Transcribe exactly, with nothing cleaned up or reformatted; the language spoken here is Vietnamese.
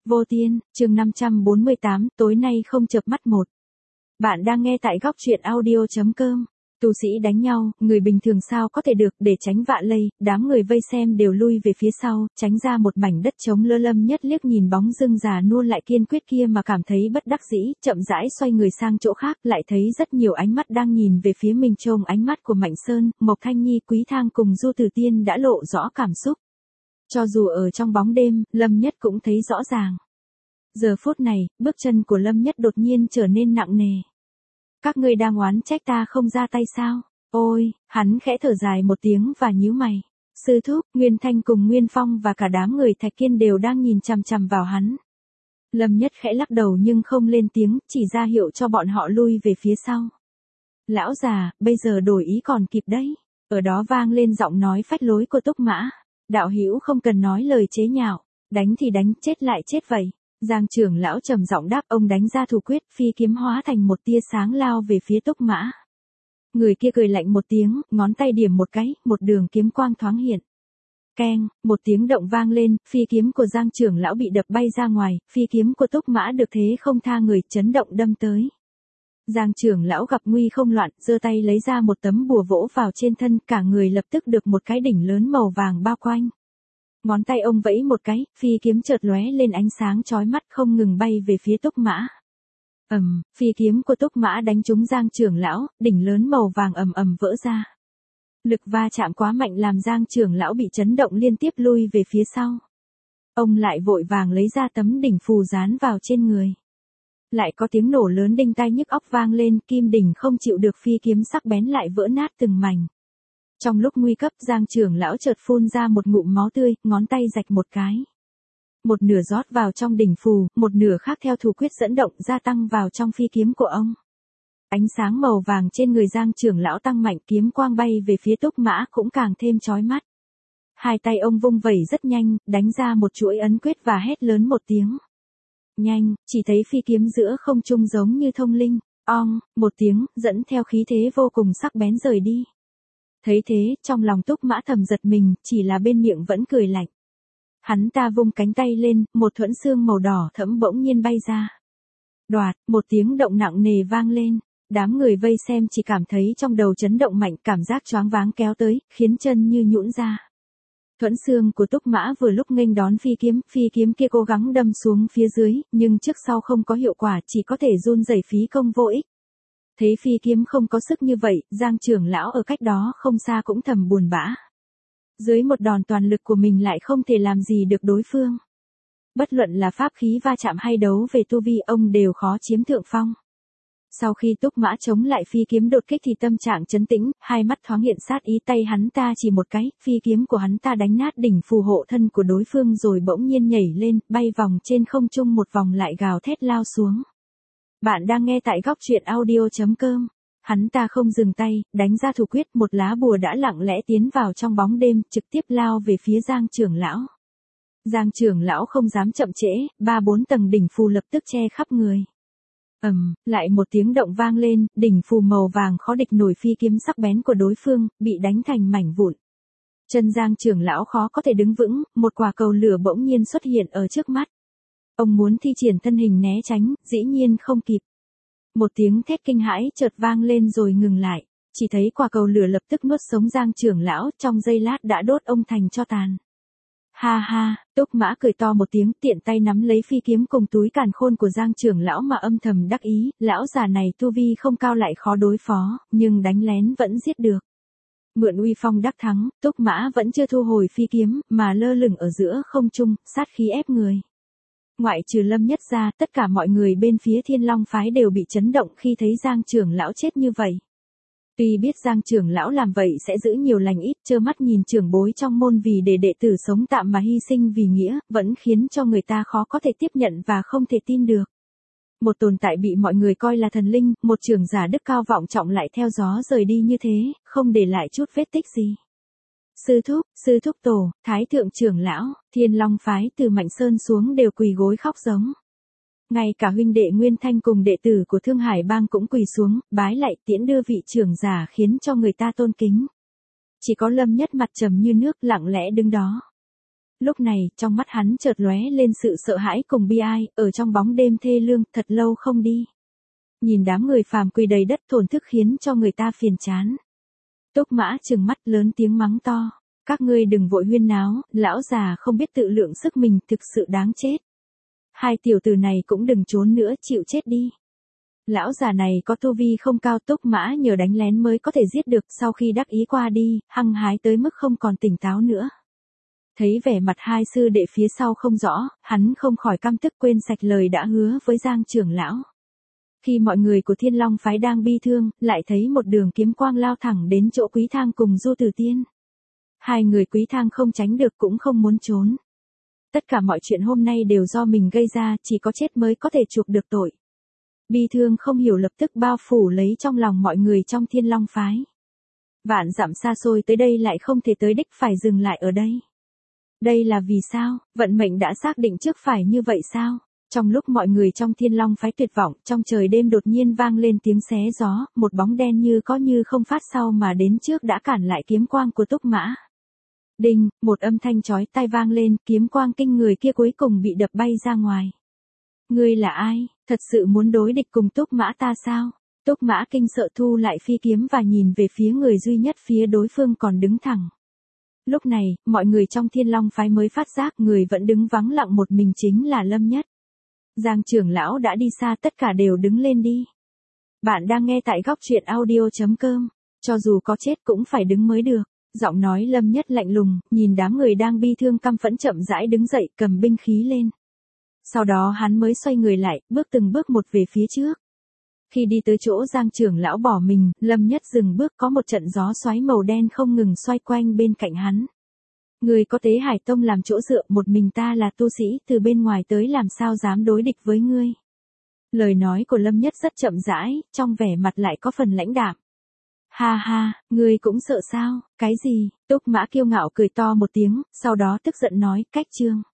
Vô Tiên, chương năm trăm bốn mươi tám, tối nay không chợp mắt một. Bạn đang nghe tại góc truyện audio.com. Tu sĩ đánh nhau, người bình thường sao có thể được, để tránh vạ lây, đám người vây xem đều lui về phía sau, tránh ra một mảnh đất trống lơ lâm nhất liếc nhìn bóng dưng già nua lại kiên quyết kia mà cảm thấy bất đắc dĩ, chậm rãi xoay người sang chỗ khác, lại thấy rất nhiều ánh mắt đang nhìn về phía mình trông ánh mắt của Mạnh Sơn, Mộc Thanh Nhi, Quý Thang cùng Du Tử Tiên đã lộ rõ cảm xúc. Cho dù ở trong bóng đêm, Lâm Nhất cũng thấy rõ ràng. Giờ phút này, bước chân của Lâm Nhất đột nhiên trở nên nặng nề. Các ngươi đang oán trách ta không ra tay sao? Ôi, hắn khẽ thở dài một tiếng và nhíu mày. Sư thúc, Nguyên Thanh cùng Nguyên Phong và cả đám người Thạch Kiên đều đang nhìn chằm chằm vào hắn. Lâm Nhất khẽ lắc đầu nhưng không lên tiếng, chỉ ra hiệu cho bọn họ lui về phía sau. Lão già, bây giờ đổi ý còn kịp đấy. Ở đó vang lên giọng nói phách lối của Túc Mã. Đạo hữu không cần nói lời chế nhạo, đánh thì đánh, chết lại chết vậy. Giang trưởng lão trầm giọng đáp, ông đánh ra thủ quyết, phi kiếm hóa thành một tia sáng lao về phía Túc Mã. Người kia cười lạnh một tiếng, ngón tay điểm một cái, một đường kiếm quang thoáng hiện. Keng, một tiếng động vang lên, phi kiếm của Giang trưởng lão bị đập bay ra ngoài, phi kiếm của Túc Mã được thế không tha người, chấn động đâm tới. Giang trưởng lão gặp nguy không loạn, giơ tay lấy ra một tấm bùa vỗ vào trên thân, cả người lập tức được một cái đỉnh lớn màu vàng bao quanh. Ngón tay ông vẫy một cái, phi kiếm chợt lóe lên ánh sáng chói mắt không ngừng bay về phía Túc Mã. Ầm, um, phi kiếm của Túc Mã đánh trúng Giang trưởng lão, đỉnh lớn màu vàng ầm ầm vỡ ra. Lực va chạm quá mạnh làm Giang trưởng lão bị chấn động liên tiếp lui về phía sau. Ông lại vội vàng lấy ra tấm đỉnh phù dán vào trên người. Lại có tiếng nổ lớn đinh tai nhức óc vang lên, kim đỉnh không chịu được phi kiếm sắc bén lại vỡ nát từng mảnh. Trong lúc nguy cấp, Giang trưởng lão chợt phun ra một ngụm máu tươi, ngón tay rạch một cái. Một nửa rót vào trong đỉnh phù, một nửa khác theo thủ quyết dẫn động gia tăng vào trong phi kiếm của ông. Ánh sáng màu vàng trên người Giang trưởng lão tăng mạnh, kiếm quang bay về phía Túc Mã cũng càng thêm chói mắt. Hai tay ông vung vẩy rất nhanh, đánh ra một chuỗi ấn quyết và hét lớn một tiếng. Nhanh, chỉ thấy phi kiếm giữa không trung giống như thông linh, ong, một tiếng, dẫn theo khí thế vô cùng sắc bén rời đi. Thấy thế, trong lòng Túc Mã thầm giật mình, chỉ là bên miệng vẫn cười lạnh. Hắn ta vung cánh tay lên, một thuẫn xương màu đỏ thẫm bỗng nhiên bay ra. Đoạt, một tiếng động nặng nề vang lên, đám người vây xem chỉ cảm thấy trong đầu chấn động mạnh, cảm giác choáng váng kéo tới, khiến chân như nhũn ra. Thuẫn xương của Túc Mã vừa lúc nghênh đón phi kiếm, phi kiếm kia cố gắng đâm xuống phía dưới, nhưng trước sau không có hiệu quả, chỉ có thể run rẩy phí công vô ích. Thấy phi kiếm không có sức như vậy, Giang trưởng lão ở cách đó không xa cũng thầm buồn bã. Dưới một đòn toàn lực của mình lại không thể làm gì được đối phương. Bất luận là pháp khí va chạm hay đấu về tu vi, ông đều khó chiếm thượng phong. Sau khi Túc Mã chống lại phi kiếm đột kích thì tâm trạng trấn tĩnh, hai mắt thoáng hiện sát ý, tay hắn ta chỉ một cái, phi kiếm của hắn ta đánh nát đỉnh phù hộ thân của đối phương rồi bỗng nhiên nhảy lên, bay vòng trên không trung một vòng lại gào thét lao xuống. Bạn đang nghe tại góc truyện audio.com. Hắn ta không dừng tay, đánh ra thủ quyết, một lá bùa đã lặng lẽ tiến vào trong bóng đêm, trực tiếp lao về phía Giang trưởng lão. Giang trưởng lão không dám chậm trễ, ba bốn tầng đỉnh phù lập tức che khắp người. Ầm, um, lại một tiếng động vang lên, đỉnh phù màu vàng khó địch nổi phi kiếm sắc bén của đối phương, bị đánh thành mảnh vụn. Chân Giang trưởng lão khó có thể đứng vững, một quả cầu lửa bỗng nhiên xuất hiện ở trước mắt. Ông muốn thi triển thân hình né tránh, dĩ nhiên không kịp. Một tiếng thét kinh hãi chợt vang lên rồi ngừng lại, chỉ thấy quả cầu lửa lập tức nuốt sống Giang trưởng lão, trong giây lát đã đốt ông thành tro tàn. Ha ha, Túc Mã cười to một tiếng, tiện tay nắm lấy phi kiếm cùng túi càn khôn của Giang trưởng lão mà âm thầm đắc ý, lão già này tu vi không cao lại khó đối phó, nhưng đánh lén vẫn giết được. Mượn uy phong đắc thắng, Túc Mã vẫn chưa thu hồi phi kiếm, mà lơ lửng ở giữa không trung, sát khí ép người. Ngoại trừ Lâm Nhất ra, tất cả mọi người bên phía Thiên Long phái đều bị chấn động khi thấy Giang trưởng lão chết như vậy. Tuy biết Giang trưởng lão làm vậy sẽ giữ nhiều lành ít, trơ mắt nhìn trưởng bối trong môn vì để đệ tử sống tạm mà hy sinh vì nghĩa, vẫn khiến cho người ta khó có thể tiếp nhận và không thể tin được. Một tồn tại bị mọi người coi là thần linh, một trưởng giả đức cao vọng trọng lại theo gió rời đi như thế, không để lại chút vết tích gì. Sư thúc, sư thúc tổ, thái thượng trưởng lão, Thiên Long phái từ Mạnh Sơn xuống đều quỳ gối khóc giống. Ngay cả huynh đệ Nguyên Thanh cùng đệ tử của Thương Hải Bang cũng quỳ xuống, bái lạy tiễn đưa vị trưởng giả khiến cho người ta tôn kính. Chỉ có Lâm Nhất mặt trầm như nước lặng lẽ đứng đó. Lúc này, trong mắt hắn chợt lóe lên sự sợ hãi cùng bi ai, ở trong bóng đêm thê lương, thật lâu không đi. Nhìn đám người phàm quỳ đầy đất thổn thức khiến cho người ta phiền chán. Túc Mã trừng mắt lớn tiếng mắng to. Các ngươi đừng vội huyên náo, lão già không biết tự lượng sức mình thực sự đáng chết. Hai tiểu tử này cũng đừng trốn nữa, chịu chết đi. Lão già này có tu vi không cao, Túc Mã nhờ đánh lén mới có thể giết được, sau khi đắc ý qua đi, hăng hái tới mức không còn tỉnh táo nữa. Thấy vẻ mặt hai sư đệ phía sau không rõ, hắn không khỏi căm tức quên sạch lời đã hứa với Giang trưởng lão. Khi mọi người của Thiên Long phái đang bi thương, lại thấy một đường kiếm quang lao thẳng đến chỗ Quý Thang cùng Du Tử Tiên. Hai người Quý Thang không tránh được cũng không muốn trốn. Tất cả mọi chuyện hôm nay đều do mình gây ra, chỉ có chết mới có thể chuộc được tội. Bi thương không hiểu lập tức bao phủ lấy trong lòng mọi người trong Thiên Long phái. Vạn dặm xa xôi tới đây lại không thể tới đích, phải dừng lại ở đây. Đây là vì sao? Vận mệnh đã xác định trước phải như vậy sao? Trong lúc mọi người trong Thiên Long phái tuyệt vọng, trong trời đêm đột nhiên vang lên tiếng xé gió, một bóng đen như có như không phát sau mà đến trước đã cản lại kiếm quang của Túc Mã. Đinh, một âm thanh chói tai vang lên, kiếm quang kinh người kia cuối cùng bị đập bay ra ngoài. Ngươi là ai? Thật sự muốn đối địch cùng Túc Mã ta sao? Túc Mã kinh sợ thu lại phi kiếm và nhìn về phía người duy nhất phía đối phương còn đứng thẳng. Lúc này, mọi người trong Thiên Long phái mới phát giác người vẫn đứng vắng lặng một mình chính là Lâm Nhất. Giang trưởng lão đã đi xa, tất cả đều đứng lên đi. Bạn đang nghe tại góc truyện audio chấm com. Cho dù có chết cũng phải đứng mới được. Giọng nói Lâm Nhất lạnh lùng, nhìn đám người đang bi thương căm phẫn chậm rãi đứng dậy, cầm binh khí lên. Sau đó hắn mới xoay người lại, bước từng bước một về phía trước. Khi đi tới chỗ Giang trưởng lão bỏ mình, Lâm Nhất dừng bước, có một trận gió xoáy màu đen không ngừng xoay quanh bên cạnh hắn. Người có Tế Hải Tông làm chỗ dựa, một mình ta là tu sĩ, từ bên ngoài tới làm sao dám đối địch với ngươi. Lời nói của Lâm Nhất rất chậm rãi, trong vẻ mặt lại có phần lãnh đạm. Ha ha, ngươi cũng sợ sao? Cái gì? Túc Mã kiêu ngạo cười to một tiếng, sau đó tức giận nói, cách chương.